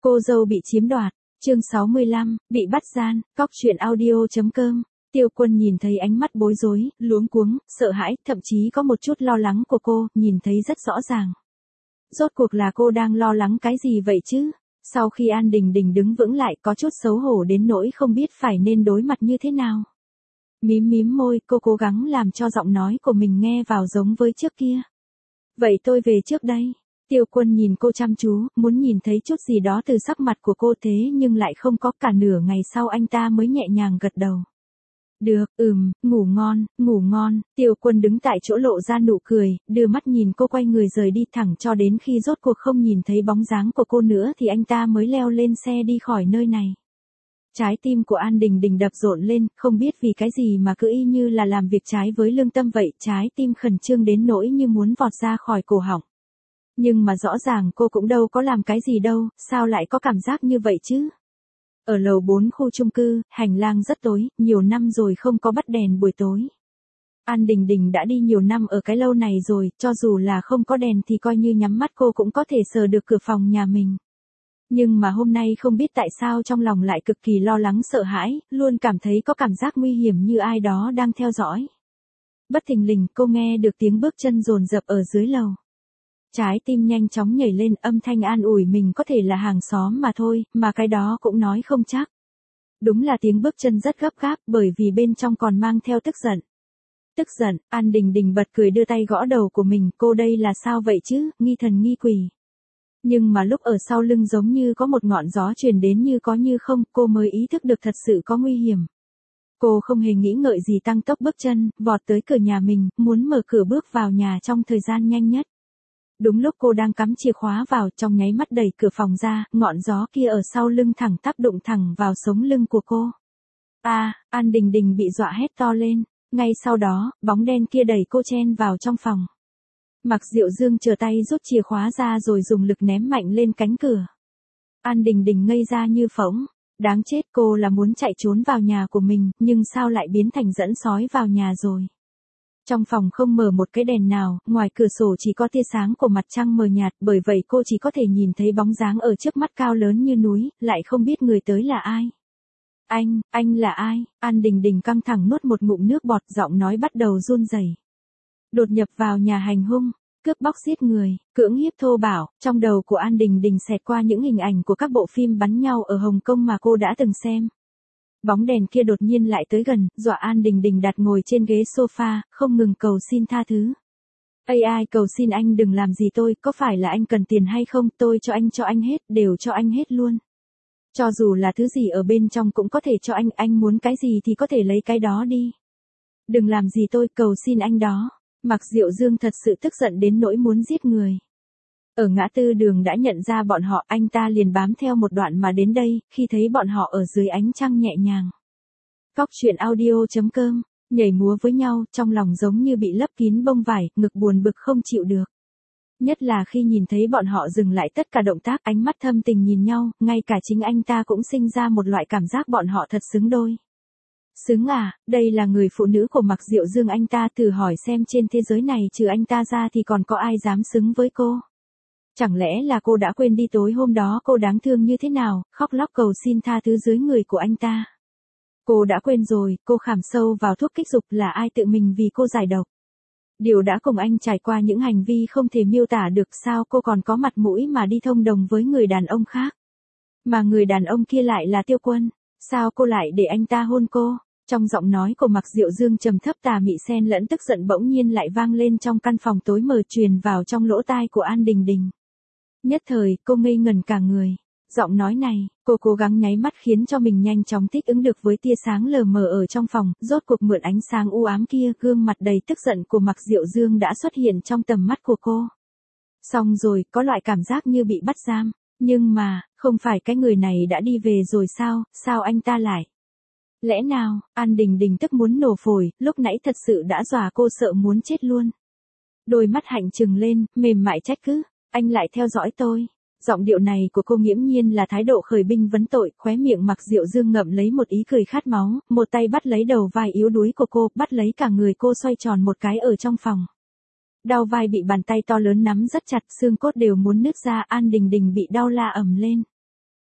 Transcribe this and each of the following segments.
Cô dâu bị chiếm đoạt, chương 65, bị bắt gian, cóc truyện audio.com. Tiêu Quân nhìn thấy ánh mắt bối rối, luống cuống, sợ hãi, thậm chí có một chút lo lắng của cô, nhìn thấy rất rõ ràng. Rốt cuộc là cô đang lo lắng cái gì vậy chứ? Sau khi An Đình Đình đứng vững lại có chút xấu hổ đến nỗi không biết phải nên đối mặt như thế nào. Mím mím môi, cô cố gắng làm cho giọng nói của mình nghe vào giống với trước kia. Vậy tôi về trước đây. Tiêu Quân nhìn cô chăm chú, muốn nhìn thấy chút gì đó từ sắc mặt của cô thế nhưng lại không có. Cả nửa ngày sau anh ta mới nhẹ nhàng gật đầu. Được, ngủ ngon, Tiêu Quân đứng tại chỗ lộ ra nụ cười, đưa mắt nhìn cô quay người rời đi thẳng cho đến khi rốt cuộc không nhìn thấy bóng dáng của cô nữa thì anh ta mới leo lên xe đi khỏi nơi này. Trái tim của An Đình Đình đập rộn lên, không biết vì cái gì mà cứ y như là làm việc trái với lương tâm vậy, trái tim khẩn trương đến nỗi như muốn vọt ra khỏi cổ họng. Nhưng mà rõ ràng cô cũng đâu có làm cái gì đâu, sao lại có cảm giác như vậy chứ? Ở lầu 4 khu chung cư, hành lang rất tối, nhiều năm rồi không có bắt đèn buổi tối. An Đình Đình đã đi nhiều năm ở cái lâu này rồi, cho dù là không có đèn thì coi như nhắm mắt cô cũng có thể sờ được cửa phòng nhà mình. Nhưng mà hôm nay không biết tại sao trong lòng lại cực kỳ lo lắng sợ hãi, luôn cảm thấy có cảm giác nguy hiểm như ai đó đang theo dõi. Bất thình lình cô nghe được tiếng bước chân dồn dập ở dưới lầu. Trái tim nhanh chóng nhảy lên, âm thanh an ủi mình có thể là hàng xóm mà thôi, mà cái đó cũng nói không chắc. Đúng là tiếng bước chân rất gấp gáp bởi vì bên trong còn mang theo tức giận. Tức giận, An Đình Đình bật cười đưa tay gõ đầu của mình, cô đây là sao vậy chứ, nghi thần nghi quỷ. Nhưng mà lúc ở sau lưng giống như có một ngọn gió truyền đến như có như không, cô mới ý thức được thật sự có nguy hiểm. Cô không hề nghĩ ngợi gì tăng tốc bước chân, vọt tới cửa nhà mình, muốn mở cửa bước vào nhà trong thời gian nhanh nhất. Đúng lúc cô đang cắm chìa khóa vào, trong nháy mắt đẩy cửa phòng ra, ngọn gió kia ở sau lưng thẳng tắp đụng thẳng vào sống lưng của cô. An Đình Đình bị dọa hét to lên, ngay sau đó, bóng đen kia đẩy cô chen vào trong phòng. Mạc Diệu Dương chờ tay rút chìa khóa ra rồi dùng lực ném mạnh lên cánh cửa. An Đình Đình ngây ra như phỗng, đáng chết, cô là muốn chạy trốn vào nhà của mình, nhưng sao lại biến thành dẫn sói vào nhà rồi. Trong phòng không mở một cái đèn nào, ngoài cửa sổ chỉ có tia sáng của mặt trăng mờ nhạt, bởi vậy cô chỉ có thể nhìn thấy bóng dáng ở trước mắt cao lớn như núi, lại không biết người tới là ai. Anh là ai? An Đình Đình căng thẳng nuốt một ngụm nước bọt, giọng nói bắt đầu run rẩy. Đột nhập vào nhà hành hung, cướp bóc giết người, cưỡng hiếp thô bạo, trong đầu của An Đình Đình xẹt qua những hình ảnh của các bộ phim bắn nhau ở Hồng Kông mà cô đã từng xem. Bóng đèn kia đột nhiên lại tới gần, dọa An Đình Đình đặt ngồi trên ghế sofa, không ngừng cầu xin tha thứ. Ai cầu xin anh đừng làm gì tôi, có phải là anh cần tiền hay không, tôi cho anh hết, đều cho anh hết luôn. Cho dù là thứ gì ở bên trong cũng có thể cho anh muốn cái gì thì có thể lấy cái đó đi. Đừng làm gì tôi, cầu xin anh đó. Mạc Diệu Dương thật sự tức giận đến nỗi muốn giết người. Ở ngã tư đường đã nhận ra bọn họ, anh ta liền bám theo một đoạn mà đến đây, khi thấy bọn họ ở dưới ánh trăng nhẹ nhàng. Cóc truyện audio.com, nhảy múa với nhau, trong lòng giống như bị lấp kín bông vải, ngực buồn bực không chịu được. Nhất là khi nhìn thấy bọn họ dừng lại tất cả động tác, ánh mắt thâm tình nhìn nhau, ngay cả chính anh ta cũng sinh ra một loại cảm giác bọn họ thật xứng đôi. Xứng à, đây là người phụ nữ của Mạc Diệu Dương, anh ta thử hỏi xem trên thế giới này trừ anh ta ra thì còn có ai dám xứng với cô. Chẳng lẽ là cô đã quên đi tối hôm đó cô đáng thương như thế nào, khóc lóc cầu xin tha thứ dưới người của anh ta. Cô đã quên rồi, cô khảm sâu vào thuốc kích dục là ai tự mình vì cô giải độc. Điều đã cùng anh trải qua những hành vi không thể miêu tả được, sao cô còn có mặt mũi mà đi thông đồng với người đàn ông khác. Mà người đàn ông kia lại là Tiêu Quân, sao cô lại để anh ta hôn cô? Trong giọng nói của Mạc Diệu Dương trầm thấp tà mị xen lẫn tức giận bỗng nhiên lại vang lên trong căn phòng tối mờ, truyền vào trong lỗ tai của An Đình Đình. Nhất thời, cô ngây ngẩn cả người. Giọng nói này, cô cố gắng nháy mắt khiến cho mình nhanh chóng thích ứng được với tia sáng lờ mờ ở trong phòng, rốt cuộc mượn ánh sáng u ám kia, gương mặt đầy tức giận của Mạc Diệu Dương đã xuất hiện trong tầm mắt của cô. Xong rồi, có loại cảm giác như bị bắt giam, nhưng mà, không phải cái người này đã đi về rồi sao anh ta lại? Lẽ nào, An Đình Đình tức muốn nổ phổi, lúc nãy thật sự đã dọa cô sợ muốn chết luôn. Đôi mắt hạnh trừng lên, mềm mại trách cứ, anh lại theo dõi tôi. Giọng điệu này của cô nghiễm nhiên là thái độ khởi binh vấn tội, khóe miệng Mạc Diệu Dương ngậm lấy một ý cười khát máu, một tay bắt lấy đầu vai yếu đuối của cô, bắt lấy cả người cô xoay tròn một cái ở trong phòng. Đau vai bị bàn tay to lớn nắm rất chặt, xương cốt đều muốn nứt ra, An Đình Đình bị đau la ầm lên.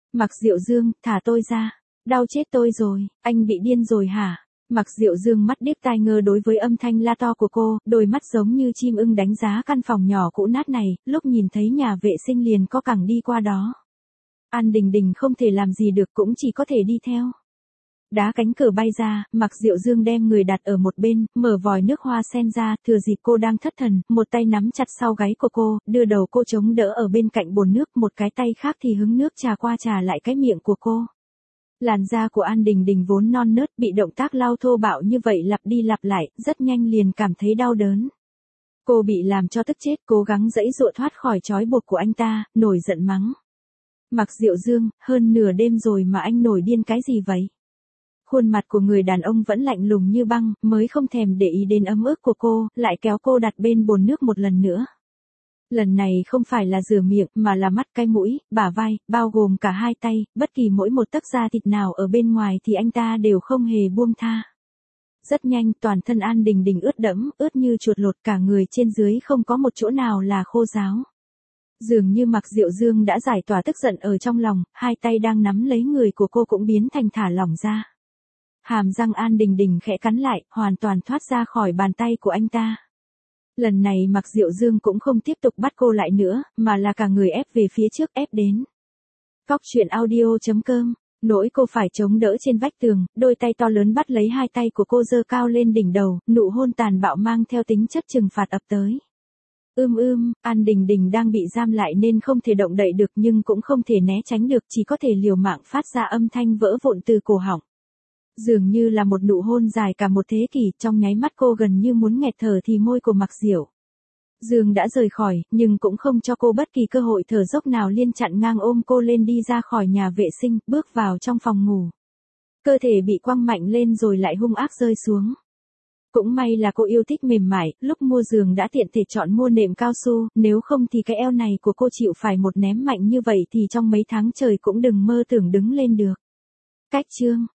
Mạc Diệu Dương, thả tôi ra. Đau chết tôi rồi, anh bị điên rồi hả? Mạc Diệu Dương mắt điếc tai ngơ đối với âm thanh la to của cô, đôi mắt giống như chim ưng đánh giá căn phòng nhỏ cũ nát này, lúc nhìn thấy nhà vệ sinh liền có cẳng đi qua đó. An Đình Đình không thể làm gì được cũng chỉ có thể đi theo. Đá cánh cửa bay ra, Mạc Diệu Dương đem người đặt ở một bên, mở vòi nước hoa sen ra, thừa dịp cô đang thất thần, một tay nắm chặt sau gáy của cô, đưa đầu cô chống đỡ ở bên cạnh bồn nước, một cái tay khác thì hứng nước trà qua trà lại cái miệng của cô. Làn da của An Đình Đình vốn non nớt, bị động tác lau thô bạo như vậy lặp đi lặp lại, rất nhanh liền cảm thấy đau đớn. Cô bị làm cho tức chết, cố gắng giãy giụa thoát khỏi trói buộc của anh ta, nổi giận mắng. Mạc Diệu Dương, hơn nửa đêm rồi mà anh nổi điên cái gì vậy? Khuôn mặt của người đàn ông vẫn lạnh lùng như băng, mới không thèm để ý đến ấm ức của cô, lại kéo cô đặt bên bồn nước một lần nữa. Lần này không phải là rửa miệng mà là mắt, cái mũi, bả vai, bao gồm cả hai tay, bất kỳ mỗi một tấc da thịt nào ở bên ngoài thì anh ta đều không hề buông tha. Rất nhanh, toàn thân An Đình Đình ướt đẫm, ướt như chuột lột, cả người trên dưới không có một chỗ nào là khô ráo. Dường như Mạc Diệu Dương đã giải tỏa tức giận ở trong lòng, hai tay đang nắm lấy người của cô cũng biến thành thả lỏng ra. Hàm răng An Đình Đình khẽ cắn lại, hoàn toàn thoát ra khỏi bàn tay của anh ta. Lần này Mạc Diệu Dương cũng không tiếp tục bắt cô lại nữa, mà là cả người ép về phía trước, ép đến. Coctruyện.audio.com. Nỗi cô phải chống đỡ trên vách tường, đôi tay to lớn bắt lấy hai tay của cô giơ cao lên đỉnh đầu, nụ hôn tàn bạo mang theo tính chất trừng phạt ập tới. An Đình Đình đang bị giam lại nên không thể động đậy được nhưng cũng không thể né tránh được, chỉ có thể liều mạng phát ra âm thanh vỡ vụn từ cổ họng. Dường như là một nụ hôn dài cả một thế kỷ, trong nháy mắt cô gần như muốn nghẹt thở thì môi của Mạc Diệu Dương đã rời khỏi, nhưng cũng không cho cô bất kỳ cơ hội thở dốc nào, liên chặn ngang ôm cô lên đi ra khỏi nhà vệ sinh, bước vào trong phòng ngủ. Cơ thể bị quăng mạnh lên rồi lại hung ác rơi xuống. Cũng may là cô yêu thích mềm mại, lúc mua giường đã tiện thể chọn mua nệm cao su, nếu không thì cái eo này của cô chịu phải một ném mạnh như vậy thì trong mấy tháng trời cũng đừng mơ tưởng đứng lên được. Cách chương